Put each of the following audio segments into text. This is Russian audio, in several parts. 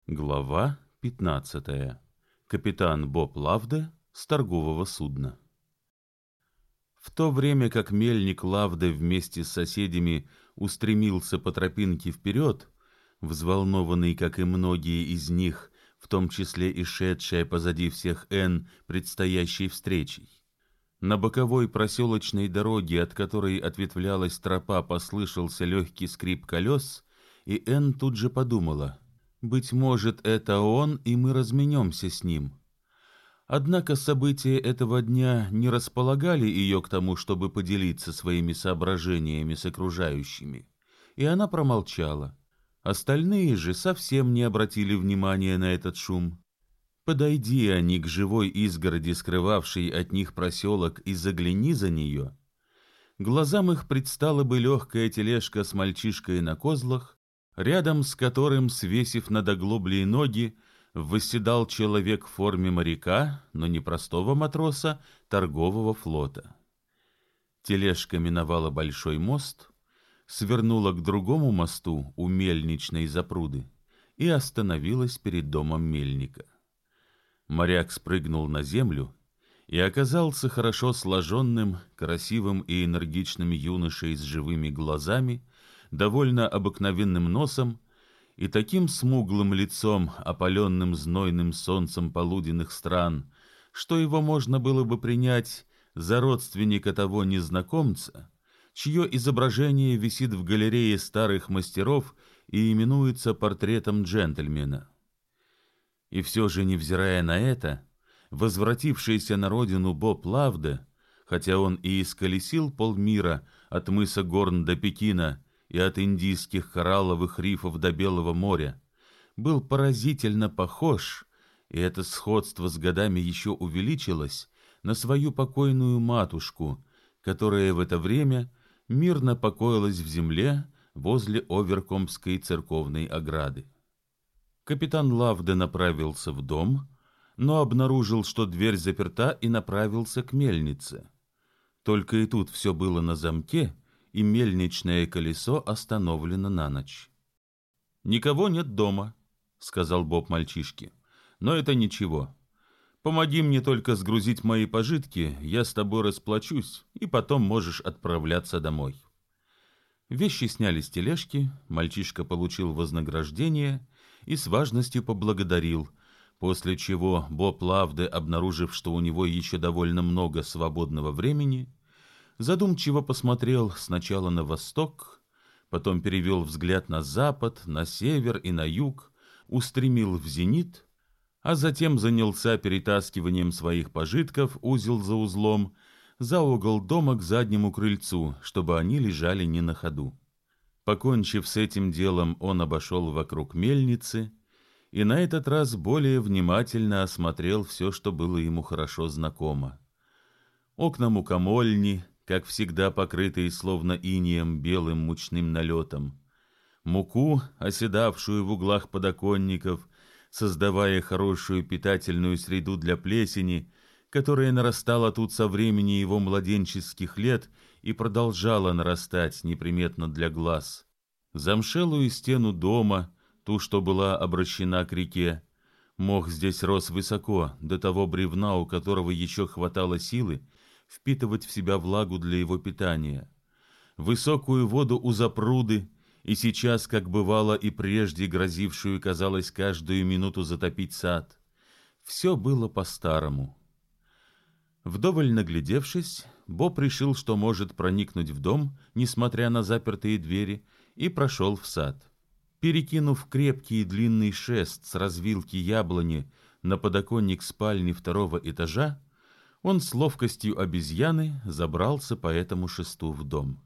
Глава 15. Капитан Боб Лавде с торгового судна. В то время как мельник Лавде вместе с соседями устремился по тропинке вперед, взволнованный, как и многие из них, в том числе и шедшая позади всех Энн предстоящей встречей, на боковой проселочной дороге, от которой ответвлялась тропа, послышался легкий скрип колес, и Энн тут же подумала: быть может, это он, и мы разменемся с ним. Однако события этого дня не располагали ее к тому, чтобы поделиться своими соображениями с окружающими, и она промолчала. Остальные же совсем не обратили внимания на этот шум. Подойди они к живой изгороди, скрывавшей от них проселок, и загляни за нее, глазам их предстала бы легкая тележка с мальчишкой на козлах, рядом с которым, свесив над оглоблей ноги, восседал человек в форме моряка, но не простого матроса, торгового флота. Тележка миновала большой мост, свернула к другому мосту у мельничной запруды и остановилась перед домом мельника. Моряк спрыгнул на землю и оказался хорошо сложенным, красивым и энергичным юношей с живыми глазами, довольно обыкновенным носом и таким смуглым лицом, опаленным знойным солнцем полуденных стран, что его можно было бы принять за родственника того незнакомца, чье изображение висит в галерее старых мастеров и именуется портретом джентльмена. И все же, невзирая на это, возвратившийся на родину Боб Лавде, хотя он и исколесил полмира от мыса Горн до Пекина и от индийских коралловых рифов до Белого моря, был поразительно похож, и это сходство с годами еще увеличилось, на свою покойную матушку, которая в это время мирно покоилась в земле возле Оверкомбской церковной ограды. Капитан Лавде направился в дом, но обнаружил, что дверь заперта, и направился к мельнице. Только и тут все было на замке, и мельничное колесо остановлено на ночь. «Никого нет дома», — сказал Боб мальчишке, — «но это ничего. Помоги мне только сгрузить мои пожитки, я с тобой расплачусь, и потом можешь отправляться домой». Вещи сняли с тележки, мальчишка получил вознаграждение и с важностью поблагодарил, после чего Боб Лавде, обнаружив, что у него еще довольно много свободного времени, задумчиво посмотрел сначала на восток, потом перевел взгляд на запад, на север и на юг, устремил в зенит, а затем занялся перетаскиванием своих пожитков узел за узлом за угол дома к заднему крыльцу, чтобы они лежали не на ходу. Покончив с этим делом, он обошел вокруг мельницы и на этот раз более внимательно осмотрел все, что было ему хорошо знакомо. Окна мукомольни, как всегда покрытые словно инеем белым мучным налетом, муку, оседавшую в углах подоконников, создавая хорошую питательную среду для плесени, которая нарастала тут со времени его младенческих лет и продолжала нарастать неприметно для глаз. Замшелую стену дома, ту, что была обращена к реке. Мох здесь рос высоко, до того бревна, у которого еще хватало силы впитывать в себя влагу для его питания. Высокую воду у запруды, и сейчас, как бывало и прежде, грозившую, казалось, каждую минуту затопить сад. Все было по-старому. Вдоволь наглядевшись, Боб решил, что может проникнуть в дом, несмотря на запертые двери, и прошел в сад. Перекинув крепкий и длинный шест с развилки яблони на подоконник спальни второго этажа, он с ловкостью обезьяны забрался по этому шесту в дом.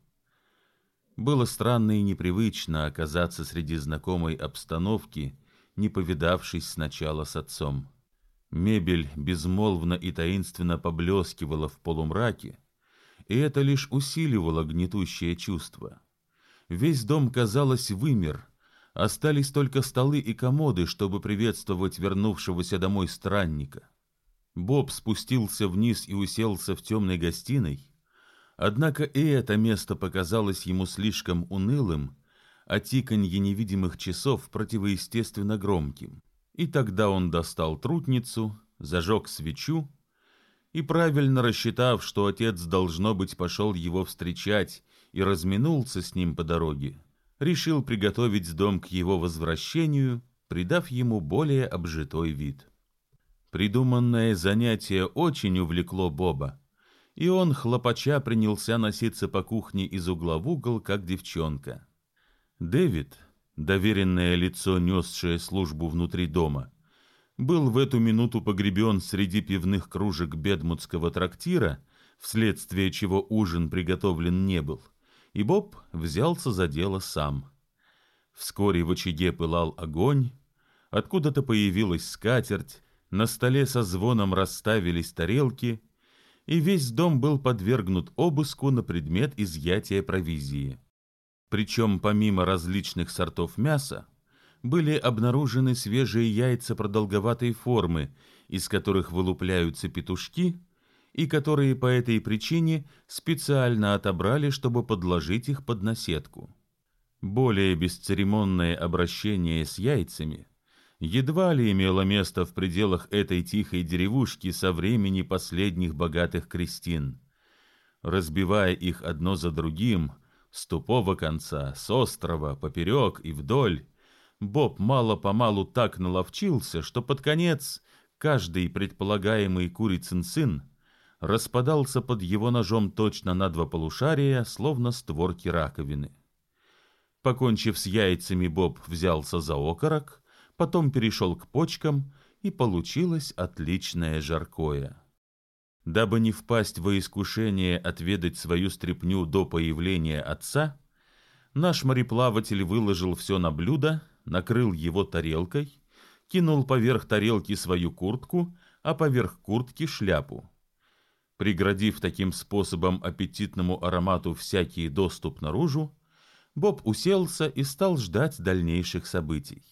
Было странно и непривычно оказаться среди знакомой обстановки, не повидавшись сначала с отцом. Мебель безмолвно и таинственно поблескивала в полумраке, и это лишь усиливало гнетущее чувство. Весь дом, казалось, вымер, остались только столы и комоды, чтобы приветствовать вернувшегося домой странника. Боб спустился вниз и уселся в темной гостиной, однако и это место показалось ему слишком унылым, а тиканье невидимых часов противоестественно громким. И тогда он достал трутницу, зажег свечу и, правильно рассчитав, что отец, должно быть, пошел его встречать и разминулся с ним по дороге, решил приготовить дом к его возвращению, придав ему более обжитой вид. Придуманное занятие очень увлекло Боба, и он, хлопача, принялся носиться по кухне из угла в угол, как девчонка. Дэвид, доверенное лицо, несшее службу внутри дома, был в эту минуту погребен среди пивных кружек бедмутского трактира, вследствие чего ужин приготовлен не был, и Боб взялся за дело сам. Вскоре в очаге пылал огонь, откуда-то появилась скатерть, на столе со звоном расставились тарелки, и весь дом был подвергнут обыску на предмет изъятия провизии. Причем помимо различных сортов мяса, были обнаружены свежие яйца продолговатой формы, из которых вылупляются петушки, и которые по этой причине специально отобрали, чтобы подложить их под наседку. Более бесцеремонное обращение с яйцами едва ли имело место в пределах этой тихой деревушки со времени последних богатых крестин. Разбивая их одно за другим, с тупого конца, с острова, поперек и вдоль, Боб мало-помалу так наловчился, что под конец каждый предполагаемый курицын сын распадался под его ножом точно на два полушария, словно створки раковины. Покончив с яйцами, Боб взялся за окорок, потом перешел к почкам, и получилось отличное жаркое. Дабы не впасть во искушение отведать свою стряпню до появления отца, наш мореплаватель выложил все на блюдо, накрыл его тарелкой, кинул поверх тарелки свою куртку, а поверх куртки шляпу. Преградив таким способом аппетитному аромату всякий доступ наружу, Боб уселся и стал ждать дальнейших событий.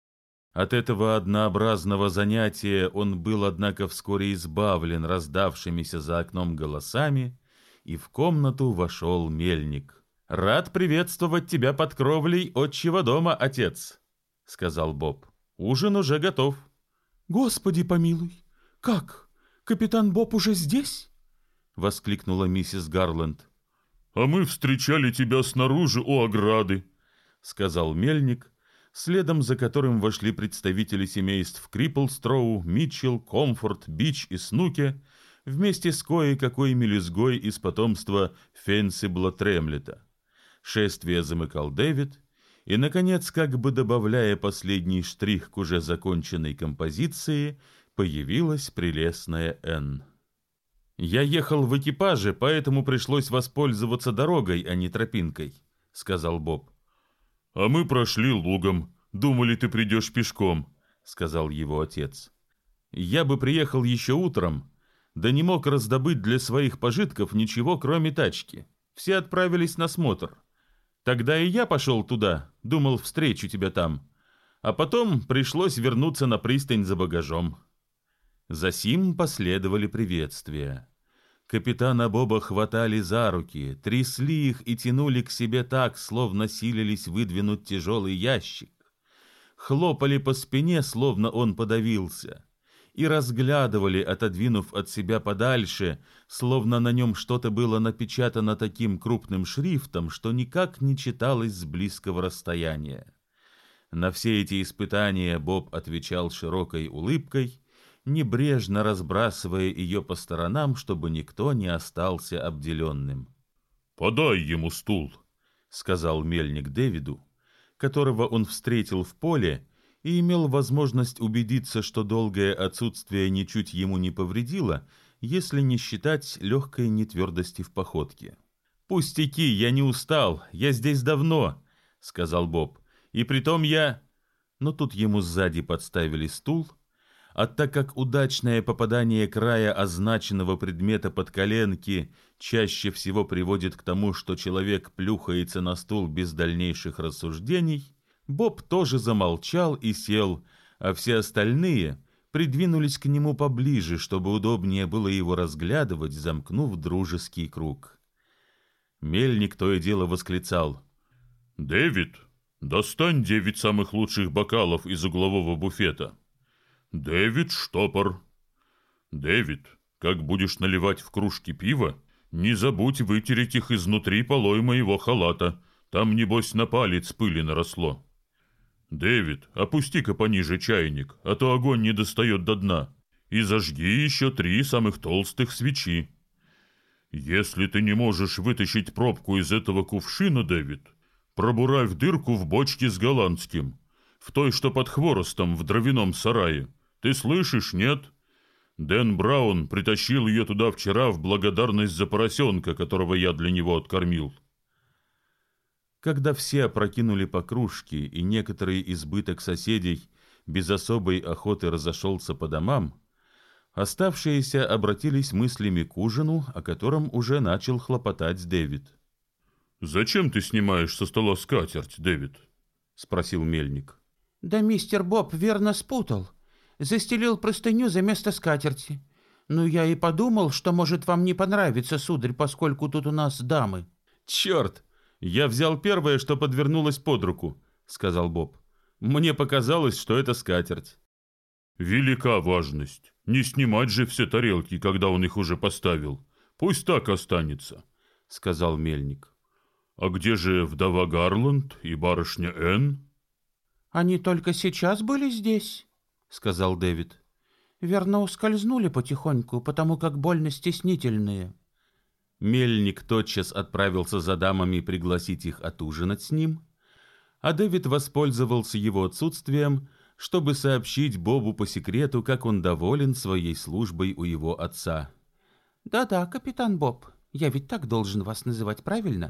От этого однообразного занятия он был, однако, вскоре избавлен раздавшимися за окном голосами, и в комнату вошел мельник. «Рад приветствовать тебя под кровлей отчего дома, отец», — сказал Боб. «Ужин уже готов». «Господи помилуй! Как? Капитан Боб уже здесь?» — воскликнула миссис Гарленд. «А мы встречали тебя снаружи у ограды», — сказал мельник, следом за которым вошли представители семейств Крипплстроу, Митчелл, Комфорт, Бич и Снуке, вместе с кое-какой мелюзгой из потомства Фенсибла Тремлета. Шествие замыкал Дэвид, и, наконец, как бы добавляя последний штрих к уже законченной композиции, появилась прелестная Энн. «Я ехал в экипаже, поэтому пришлось воспользоваться дорогой, а не тропинкой», — сказал Боб. «А мы прошли лугом. Думали, ты придешь пешком», — сказал его отец. «Я бы приехал еще утром, да не мог раздобыть для своих пожитков ничего, кроме тачки. Все отправились на смотр. Тогда и я пошел туда, думал, встречу тебя там. А потом пришлось вернуться на пристань за багажом». Засим последовали приветствия. Капитана Боба хватали за руки, трясли их и тянули к себе так, словно силились выдвинуть тяжелый ящик. Хлопали по спине, словно он подавился, и разглядывали, отодвинув от себя подальше, словно на нем что-то было напечатано таким крупным шрифтом, что никак не читалось с близкого расстояния. На все эти испытания Боб отвечал широкой улыбкой, небрежно разбрасывая ее по сторонам, чтобы никто не остался обделенным. «Подай ему стул», — сказал мельник Дэвиду, которого он встретил в поле и имел возможность убедиться, что долгое отсутствие ничуть ему не повредило, если не считать легкой нетвердости в походке. «Пустяки, я не устал, я здесь давно», — сказал Боб, — «и притом я...» Но тут ему сзади подставили стул, а так как удачное попадание края означенного предмета под коленки чаще всего приводит к тому, что человек плюхается на стул без дальнейших рассуждений, Боб тоже замолчал и сел, а все остальные придвинулись к нему поближе, чтобы удобнее было его разглядывать, замкнув дружеский круг. Мельник то и дело восклицал: «Дэвид, достань 9 самых лучших бокалов из углового буфета. Дэвид штопор. Дэвид, как будешь наливать в кружки пива, не забудь вытереть их изнутри полой моего халата. Там, небось, на палец пыли наросло. Дэвид, опусти-ка пониже чайник, а то огонь не достает до дна. И зажги еще 3 самых толстых свечи. Если ты не можешь вытащить пробку из этого кувшина, Дэвид, пробурай в дырку в бочке с голландским, в той, что под хворостом в дровяном сарае. Ты слышишь, нет? Дэн Браун притащил ее туда вчера в благодарность за поросенка, которого я для него откормил. Когда все опрокинули по кружке, и некоторый избыток соседей без особой охоты разошелся по домам, оставшиеся обратились мыслями к ужину, о котором уже начал хлопотать Дэвид. «Зачем ты снимаешь со стола скатерть, Дэвид?» — спросил мельник. «Да мистер Боб верно спутал. Застелил простыню за место скатерти. Ну, я и подумал, что может вам не понравится, сударь, поскольку тут у нас дамы». «Черт! Я взял первое, что подвернулось под руку», — сказал Боб. «Мне показалось, что это скатерть». «Велика важность. Не снимать же все тарелки, когда он их уже поставил. Пусть так останется», — сказал мельник. «А где же вдова Гарланд и барышня Энн?» «Они только сейчас были здесь», — сказал Дэвид. «Верно, ускользнули потихоньку, потому как больно стеснительные». Мельник тотчас отправился за дамами пригласить их отужинать с ним, а Дэвид воспользовался его отсутствием, чтобы сообщить Бобу по секрету, как он доволен своей службой у его отца. «Да-да, капитан Боб, я ведь так должен вас называть, правильно?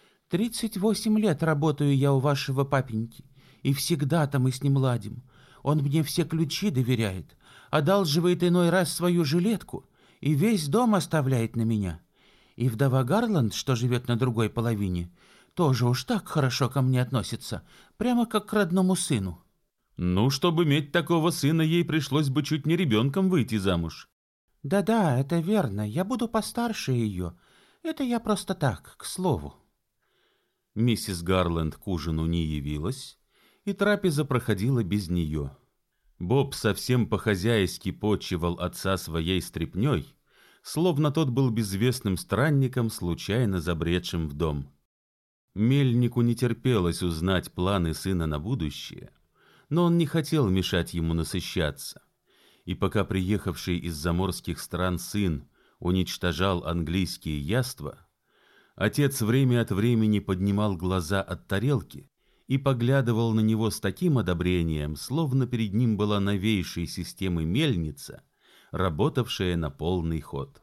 38 лет работаю я у вашего папеньки, и всегда-то мы с ним ладим. Он мне все ключи доверяет, одалживает иной раз свою жилетку и весь дом оставляет на меня. И вдова Гарланд, что живет на другой половине, тоже уж так хорошо ко мне относится, прямо как к родному сыну». «Ну, чтобы иметь такого сына, ей пришлось бы чуть не ребенком выйти замуж». «Да-да, это верно, я буду постарше ее. Это я просто так, к слову». Миссис Гарланд к ужину не явилась, и трапеза проходила без нее. Боб совсем по-хозяйски почивал отца своей стряпней, словно тот был безвестным странником, случайно забредшим в дом. Мельнику не терпелось узнать планы сына на будущее, но он не хотел мешать ему насыщаться. И пока приехавший из заморских стран сын уничтожал английские яства, отец время от времени поднимал глаза от тарелки и поглядывал на него с таким одобрением, словно перед ним была новейшей системы мельница, работавшая на полный ход.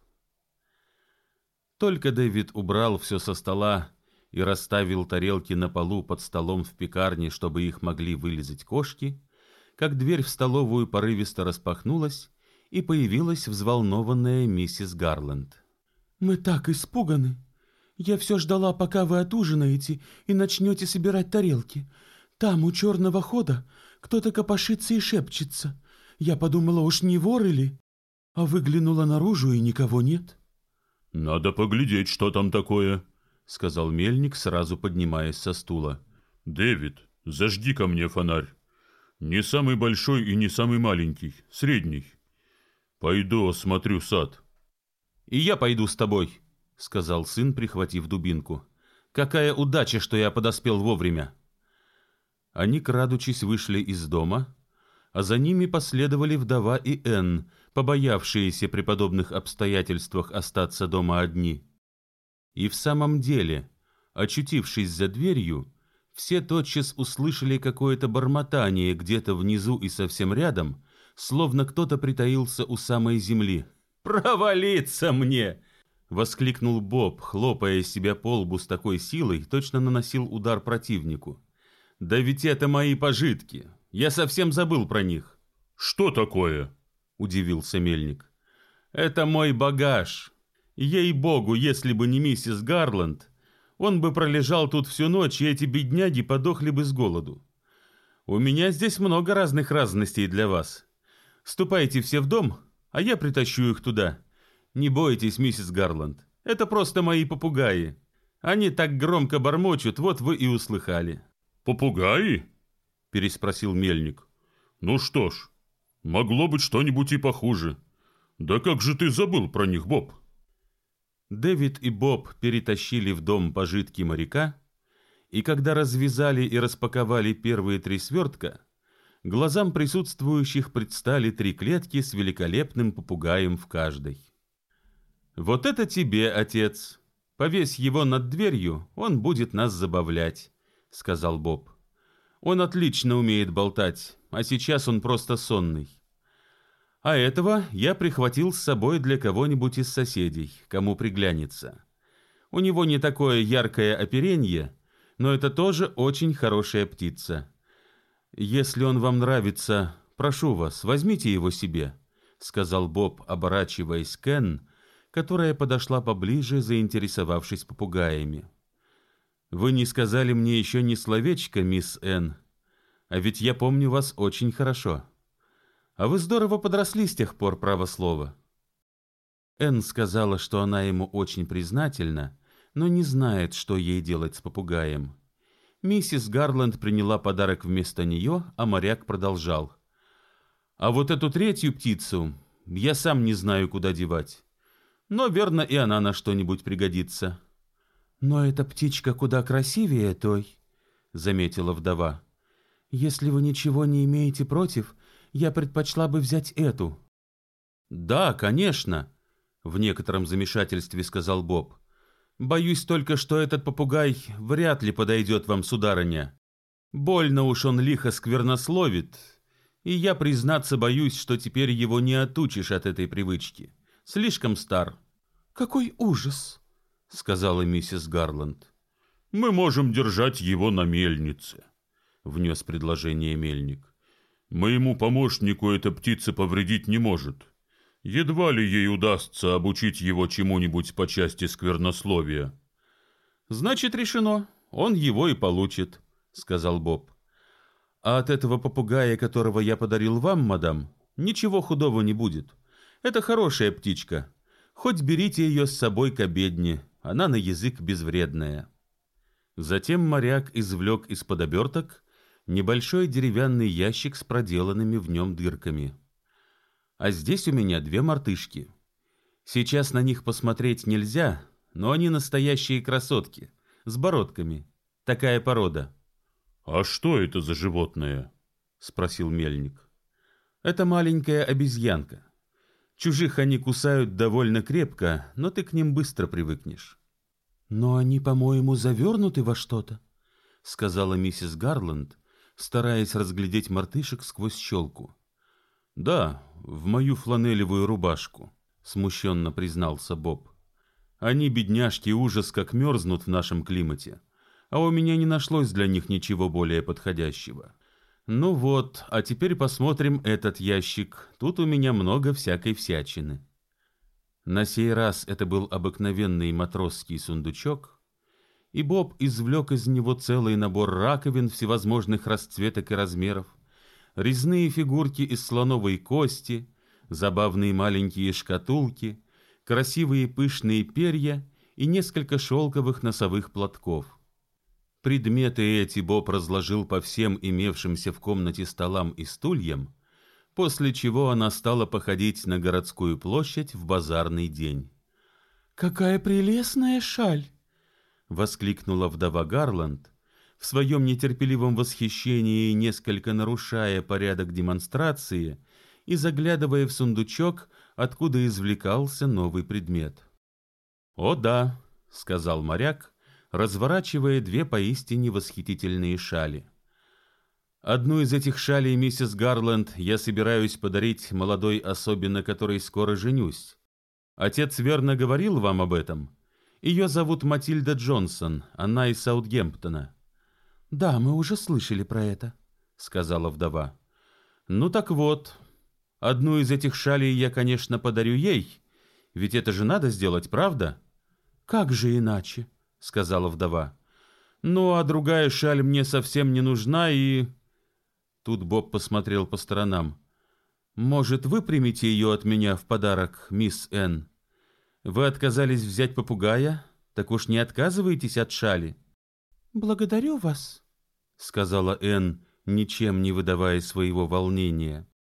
Только Дэвид убрал все со стола и расставил тарелки на полу под столом в пекарне, чтобы их могли вылизать кошки, как дверь в столовую порывисто распахнулась, и появилась взволнованная миссис Гарланд. «Мы так испуганы. Я все ждала, пока вы отужинаете и начнете собирать тарелки. Там, у черного хода, кто-то копошится и шепчется. Я подумала, уж не вор или... А выглянула наружу, и никого нет». «Надо поглядеть, что там такое», — сказал мельник, сразу поднимаясь со стула. «Дэвид, зажги ко мне фонарь. Не самый большой и не самый маленький, средний. Пойду осмотрю сад». «И я пойду с тобой», — сказал сын, прихватив дубинку. «Какая удача, что я подоспел вовремя». Они, крадучись, вышли из дома, а за ними последовали вдова и Энн, побоявшиеся при подобных обстоятельствах остаться дома одни. И в самом деле, очутившись за дверью, все тотчас услышали какое-то бормотание где-то внизу и совсем рядом, словно кто-то притаился у самой земли. «Провалиться мне!» — воскликнул Боб, хлопая себя по лбу с такой силой, точно наносил удар противнику. «Да ведь это мои пожитки! Я совсем забыл про них!» «Что такое?» — удивился мельник. «Это мой багаж. Ей-богу, если бы не миссис Гарланд, он бы пролежал тут всю ночь, и эти бедняги подохли бы с голоду. У меня здесь много разных разностей для вас. Ступайте все в дом, а я притащу их туда. Не бойтесь, миссис Гарланд, это просто мои попугаи. Они так громко бормочут, вот вы и услыхали». «Попугаи?» — переспросил мельник. «Ну что ж, Могло быть что-нибудь и похуже. Да как же ты забыл про них, Боб? Дэвид и Боб перетащили в дом пожитки моряка, и когда развязали и распаковали первые 3 свертка, глазам присутствующих предстали 3 клетки с великолепным попугаем в каждой. «Вот это тебе, отец! Повесь его над дверью, он будет нас забавлять», — сказал Боб. «Он отлично умеет болтать, а сейчас он просто сонный. А этого я прихватил с собой для кого-нибудь из соседей, кому приглянется. У него не такое яркое оперенье, но это тоже очень хорошая птица. Если он вам нравится, прошу вас, возьмите его себе», — сказал Боб, оборачиваясь к Энн, которая подошла поближе, заинтересовавшись попугаями. «Вы не сказали мне еще ни словечка, мисс Энн, а ведь я помню вас очень хорошо. А вы здорово подросли с тех пор, право слово». Энн сказала, что она ему очень признательна, но не знает, что ей делать с попугаем. Миссис Гарланд приняла подарок вместо нее, а моряк продолжал. «А вот эту 3-ю птицу я сам не знаю, куда девать. Но, верно, и она на что-нибудь пригодится». «Но эта птичка куда красивее той», — заметила вдова. «Если вы ничего не имеете против, я предпочла бы взять эту». «Да, конечно», — в некотором замешательстве сказал Боб. «Боюсь только, что этот попугай вряд ли подойдет вам, сударыня. Больно уж он лихо сквернословит, и я, признаться, боюсь, что теперь его не отучишь от этой привычки. Слишком стар». «Какой ужас!» — сказала миссис Гарланд. «Мы можем держать его на мельнице», — внес предложение мельник. «Моему помощнику эта птица повредить не может. Едва ли ей удастся обучить его чему-нибудь по части сквернословия». «Значит, решено. Он его и получит», — сказал Боб. «А от этого попугая, которого я подарил вам, мадам, ничего худого не будет. Это хорошая птичка. Хоть берите ее с собой к обедне, она на язык безвредная». Затем моряк извлек из-под оберток небольшой деревянный ящик с проделанными в нем дырками. «А здесь у меня 2 мартышки. Сейчас на них посмотреть нельзя, но они настоящие красотки, с бородками. Такая порода». «А что это за животное?» — спросил мельник. «Это маленькая обезьянка. Чужих они кусают довольно крепко, но ты к ним быстро привыкнешь». «Но они, по-моему, завернуты во что-то», — сказала миссис Гарланд, стараясь разглядеть мартышек сквозь щелку. «Да, в мою фланелевую рубашку», — смущенно признался Боб. «Они, бедняжки, ужас как мерзнут в нашем климате, а у меня не нашлось для них ничего более подходящего. Ну вот, а теперь посмотрим этот ящик, тут у меня много всякой всячины». На сей раз это был обыкновенный матросский сундучок, и Боб извлек из него целый набор раковин всевозможных расцветок и размеров, резные фигурки из слоновой кости, забавные маленькие шкатулки, красивые пышные перья и несколько шелковых носовых платков. Предметы эти Боб разложил по всем имевшимся в комнате столам и стульям, после чего она стала походить на городскую площадь в базарный день. «Какая прелестная шаль!» — воскликнула вдова Гарланд, в своем нетерпеливом восхищении, несколько нарушая порядок демонстрации и заглядывая в сундучок, откуда извлекался новый предмет. «О да», — сказал моряк, разворачивая 2 поистине восхитительные шали. «Одну из этих шалей, миссис Гарланд, я собираюсь подарить молодой особе, на которой скоро женюсь. Отец верно говорил вам об этом? Ее зовут Матильда Джонсон, она из Саутгемптона». «Да, мы уже слышали про это», — сказала вдова. «Ну так вот, одну из этих шалей я, конечно, подарю ей, ведь это же надо сделать, правда?» «Как же иначе?» — сказала вдова. «Ну, а другая шаль мне совсем не нужна, и...» Тут Боб посмотрел по сторонам. «Может, вы примете ее от меня в подарок, мисс Энн? Вы отказались взять попугая, так уж не отказывайтесь от шали». «Благодарю вас», — сказала Энн, ничем не выдавая своего волнения.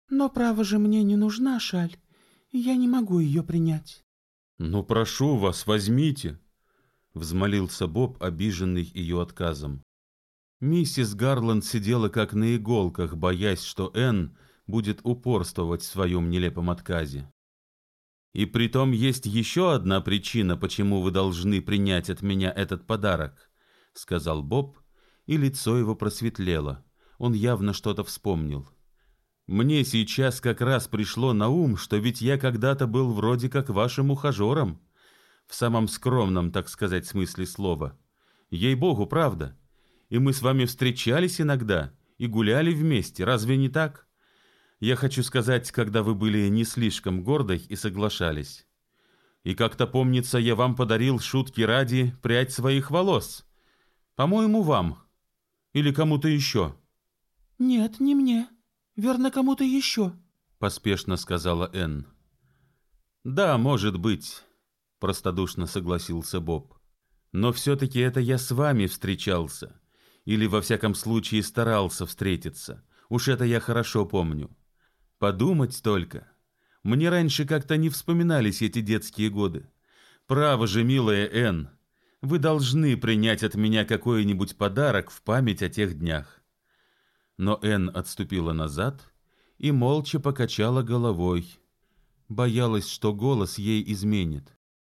Но, право же, мне не нужна шаль, и я не могу ее принять. «Ну, прошу вас, возьмите», — взмолился Боб, обиженный ее отказом. Миссис Гарланд сидела как на иголках, боясь, что Энн будет упорствовать в своем нелепом отказе. «И притом есть еще одна причина, почему вы должны принять от меня этот подарок», — сказал Боб, и лицо его просветлело. Он явно что-то вспомнил. «Мне сейчас как раз пришло на ум, что ведь я когда-то был вроде как вашим ухажером, в самом скромном, так сказать, смысле слова. Ей-богу, правда. И мы с вами встречались иногда и гуляли вместе, разве не так? Я хочу сказать, когда вы были не слишком гордой и соглашались. И как-то, помнится, я вам подарил шутки ради прядь своих волос. По-моему, вам. Или кому-то еще». «Нет, не мне. Верно, кому-то еще», — поспешно сказала Энн. «Да, может быть», — простодушно согласился Боб. «Но все-таки это я с вами встречался. Или, во всяком случае, старался встретиться. Уж это я хорошо помню. Подумать только. Мне раньше как-то не вспоминались эти детские годы. Право же, милая Энн, вы должны принять от меня какой-нибудь подарок в память о тех днях». Но Энн отступила назад и молча покачала головой. Боялась, что голос ей изменит.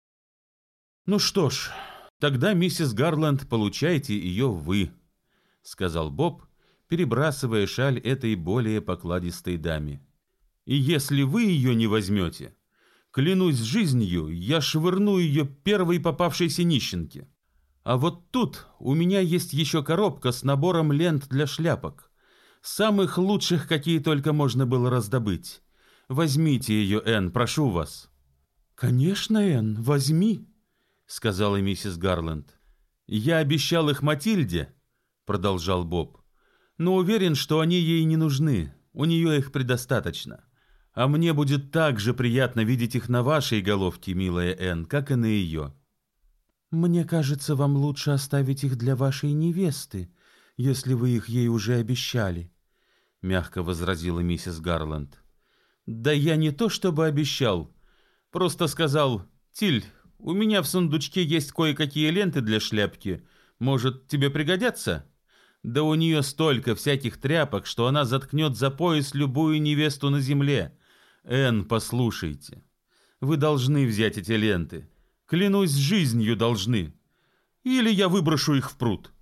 «Ну что ж, тогда, миссис Гарланд, получайте ее вы», — сказал Боб, перебрасывая шаль этой более покладистой даме. «И если вы ее не возьмете, клянусь жизнью, я швырну ее первой попавшейся нищенке. А вот тут у меня есть еще коробка с набором лент для шляпок. Самых лучших, какие только можно было раздобыть. Возьмите ее, Энн, прошу вас». «Конечно, Энн, возьми», — сказала миссис Гарланд. «Я обещал их Матильде», — продолжал Боб, «но уверен, что они ей не нужны, у нее их предостаточно. А мне будет так же приятно видеть их на вашей головке, милая Энн, как и на ее». «Мне кажется, вам лучше оставить их для вашей невесты, если вы их ей уже обещали», — мягко возразила миссис Гарланд. «Да я не то чтобы обещал, просто сказал: Тиль, у меня в сундучке есть кое-какие ленты для шляпки, может, тебе пригодятся? Да у нее столько всяких тряпок, что она заткнет за пояс любую невесту на земле. Энн, послушайте, вы должны взять эти ленты, клянусь жизнью должны, или я выброшу их в пруд».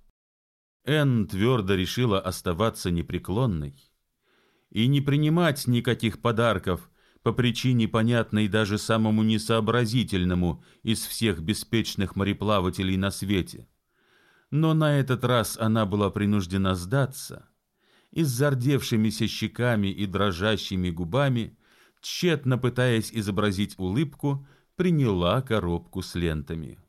Энн твердо решила оставаться непреклонной и не принимать никаких подарков по причине, понятной даже самому несообразительному из всех беспечных мореплавателей на свете. Но на этот раз она была принуждена сдаться и с зардевшимися щеками и дрожащими губами, тщетно пытаясь изобразить улыбку, приняла коробку с лентами.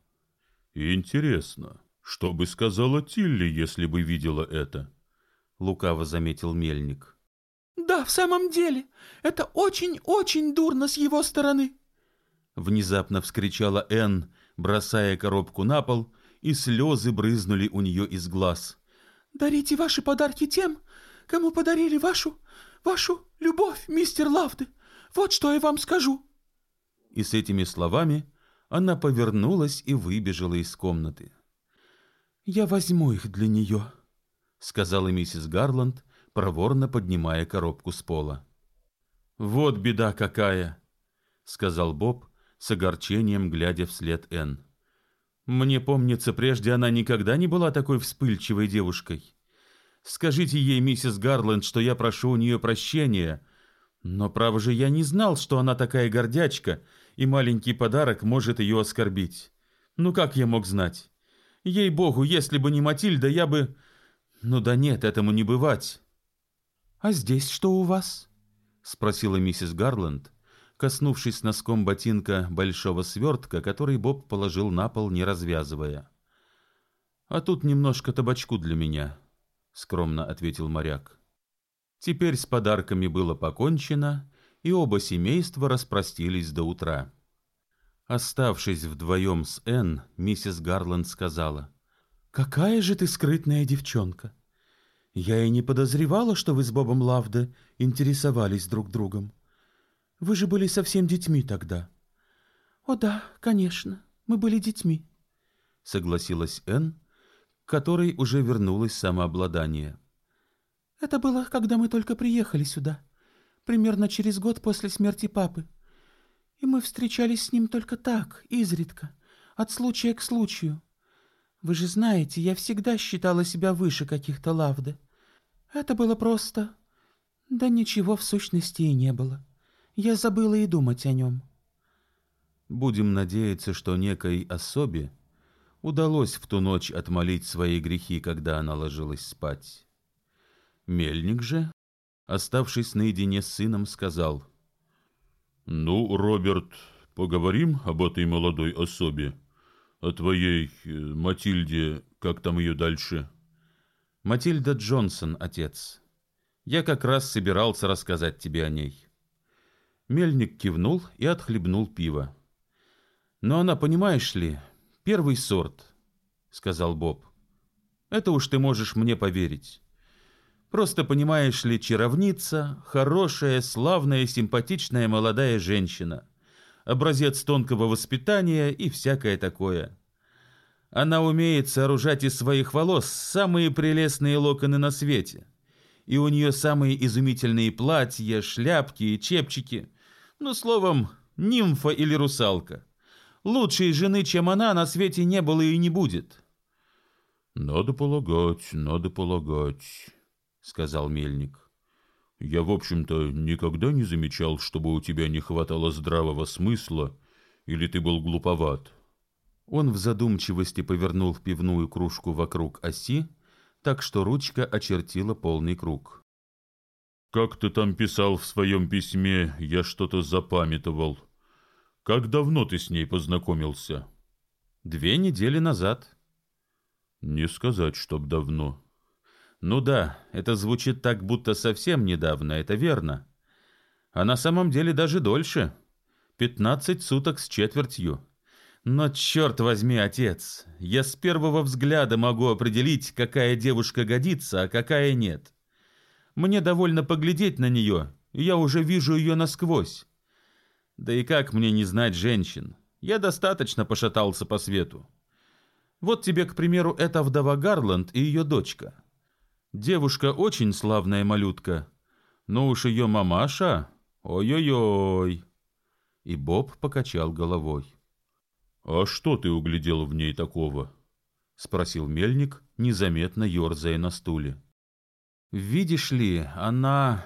«Интересно, что бы сказала Тилли, если бы видела это?» — лукаво заметил Мельник. «Да, в самом деле, это очень-очень дурно с его стороны!» Внезапно вскричала Энн, бросая коробку на пол, и слезы брызнули у нее из глаз. «Дарите ваши подарки тем, кому подарили вашу любовь, мистер Лавде. Вот что я вам скажу!» И с этими словами она повернулась и выбежала из комнаты. «Я возьму их для нее», — сказала миссис Гарланд, проворно поднимая коробку с пола. «Вот беда какая!» — сказал Боб с огорчением, глядя вслед Энн. «Мне помнится, прежде она никогда не была такой вспыльчивой девушкой. Скажите ей, миссис Гарланд, что я прошу у нее прощения, но, право же, я не знал, что она такая гордячка, и маленький подарок может ее оскорбить. Ну как я мог знать? Ей-богу, если бы не Матильда, я бы... Ну да нет, этому не бывать». «А здесь что у вас?» — спросила миссис Гарланд, коснувшись носком ботинка большого свертка, который Боб положил на пол, не развязывая. «А тут немножко табачку для меня», — скромно ответил моряк. Теперь с подарками было покончено, и оба семейства распростились до утра. Оставшись вдвоем с Энн, миссис Гарланд сказала: «Какая же ты скрытная девчонка! Я и не подозревала, что вы с Бобом Лавде интересовались друг другом. Вы же были совсем детьми тогда. О да, конечно, мы были детьми, согласилась Энн, к которой уже вернулось самообладание. Это было, когда мы только приехали сюда, примерно через год после смерти папы. И мы встречались с ним только так, изредка, от случая к случаю. Вы же знаете, я всегда считала себя выше каких-то Лавде. Это было просто... Да ничего в сущности и не было. Я забыла и думать о нем. Будем надеяться, что некой особе удалось в ту ночь отмолить свои грехи, когда она ложилась спать. Мельник же, оставшись наедине с сыном, сказал: «Ну, Роберт, поговорим об этой молодой особе, о твоей Матильде, как там ее дальше?» «Матильда Джонсон, отец. Я как раз собирался рассказать тебе о ней». Мельник кивнул и отхлебнул пиво. «Но она, понимаешь ли, первый сорт», — сказал Боб. «Это уж ты можешь мне поверить. Просто, понимаешь ли, чаровница, хорошая, славная, симпатичная молодая женщина, образец тонкого воспитания и всякое такое. Она умеет сооружать из своих волос самые прелестные локоны на свете, и у нее самые изумительные платья, шляпки и чепчики. Ну, словом, нимфа или русалка. Лучшей жены, чем она, на свете не было и не будет». Надо полагать», — сказал Мельник. «Я, в общем-то, никогда не замечал, чтобы у тебя не хватало здравого смысла, или ты был глуповат». Он в задумчивости повернул пивную кружку вокруг оси, так что ручка очертила полный круг. «Как ты там писал в своем письме, я что-то запамятовал. Как давно ты с ней познакомился?» 2 недели назад. «Не сказать, чтоб давно». Ну да, это звучит так, будто совсем недавно, это верно. А на самом деле даже дольше. 15 суток с четвертью. Но черт возьми, отец, я с первого взгляда могу определить, какая девушка годится, а какая нет. Мне довольно поглядеть на нее, и я уже вижу ее насквозь. Да и как мне не знать женщин? Я достаточно пошатался по свету. Вот тебе, к примеру, эта вдова Гарланд и ее дочка. Девушка очень славная малютка, но уж ее мамаша, ой-ой-ой. И Боб покачал головой. «А что ты углядел в ней такого?» — спросил Мельник, незаметно ерзая на стуле. «Видишь ли, она...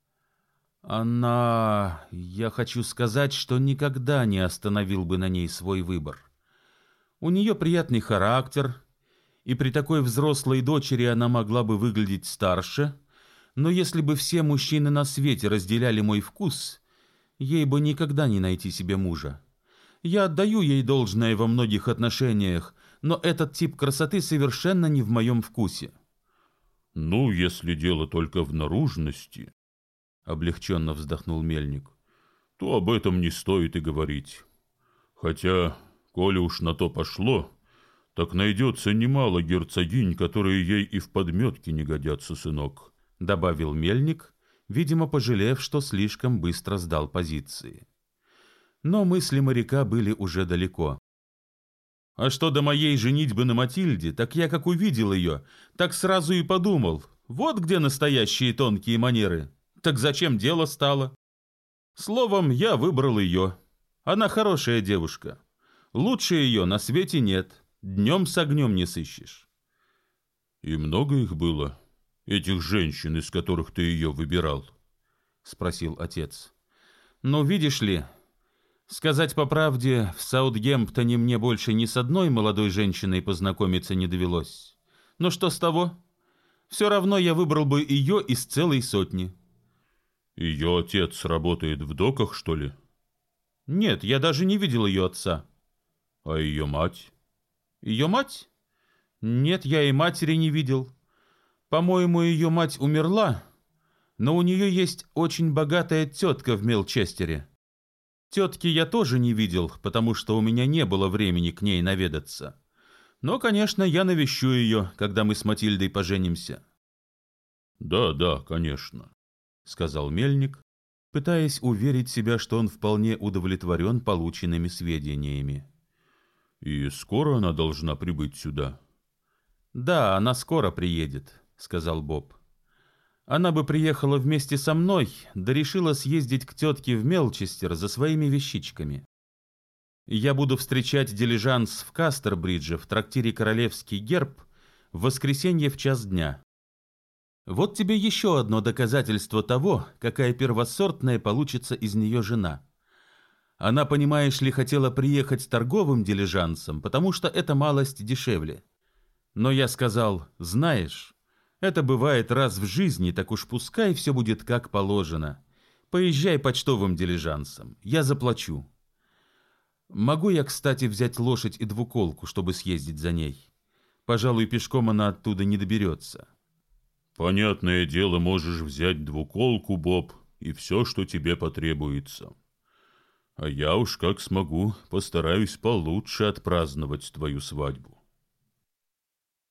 Я хочу сказать, что никогда не остановил бы на ней свой выбор. У нее приятный характер, и при такой взрослой дочери она могла бы выглядеть старше, но если бы все мужчины на свете разделяли мой вкус, ей бы никогда не найти себе мужа. Я отдаю ей должное во многих отношениях, но этот тип красоты совершенно не в моем вкусе». «Ну, если дело только в наружности», — облегченно вздохнул Мельник, — «то об этом не стоит и говорить. Хотя, коли уж на то пошло, так найдется немало герцогинь, которые ей и в подметке не годятся, сынок», — добавил Мельник, видимо, пожалев, что слишком быстро сдал позиции. Но мысли моряка были уже далеко. «А что до моей женитьбы на Матильде, так я как увидел ее, так сразу и подумал, вот где настоящие тонкие манеры. Так зачем дело стало? Словом, я выбрал ее. Она хорошая девушка. Лучше ее на свете нет, днем с огнем не сыщешь». «И много их было, этих женщин, из которых ты ее выбирал?» — спросил отец. «Ну, видишь ли, сказать по правде, в Саутгемптоне мне больше ни с одной молодой женщиной познакомиться не довелось. Но что с того? Все равно я выбрал бы ее из целой сотни». «Ее отец работает в доках, что ли?» «Нет, я даже не видел ее отца». «А ее мать?» «Ее мать? Нет, я и матери не видел. По-моему, ее мать умерла, но у нее есть очень богатая тетка в Мелчестере. Тетки я тоже не видел, потому что у меня не было времени к ней наведаться. Но, конечно, я навещу ее, когда мы с Матильдой поженимся». Да, да, конечно, — сказал мельник, пытаясь уверить себя, что он вполне удовлетворен полученными сведениями. И скоро она должна прибыть сюда? Да, она скоро приедет, — сказал Боб. Она бы приехала вместе со мной, да решила съездить к тетке в Мелчестер за своими вещичками. Я буду встречать дилижанс в Кастербридже в трактире «Королевский герб» в воскресенье в 1:00. Вот тебе еще одно доказательство того, какая первосортная получится из нее жена. Она, понимаешь ли, хотела приехать торговым дилижансом, потому что это малость дешевле. Но я сказал: знаешь, это бывает раз в жизни, так уж пускай все будет как положено. Поезжай почтовым дилижансом, я заплачу. Могу я, кстати, взять лошадь и двуколку, чтобы съездить за ней? Пожалуй, пешком она оттуда не доберется. Понятное дело, можешь взять двуколку, Боб, и все, что тебе потребуется. А я уж как смогу, постараюсь получше отпраздновать твою свадьбу.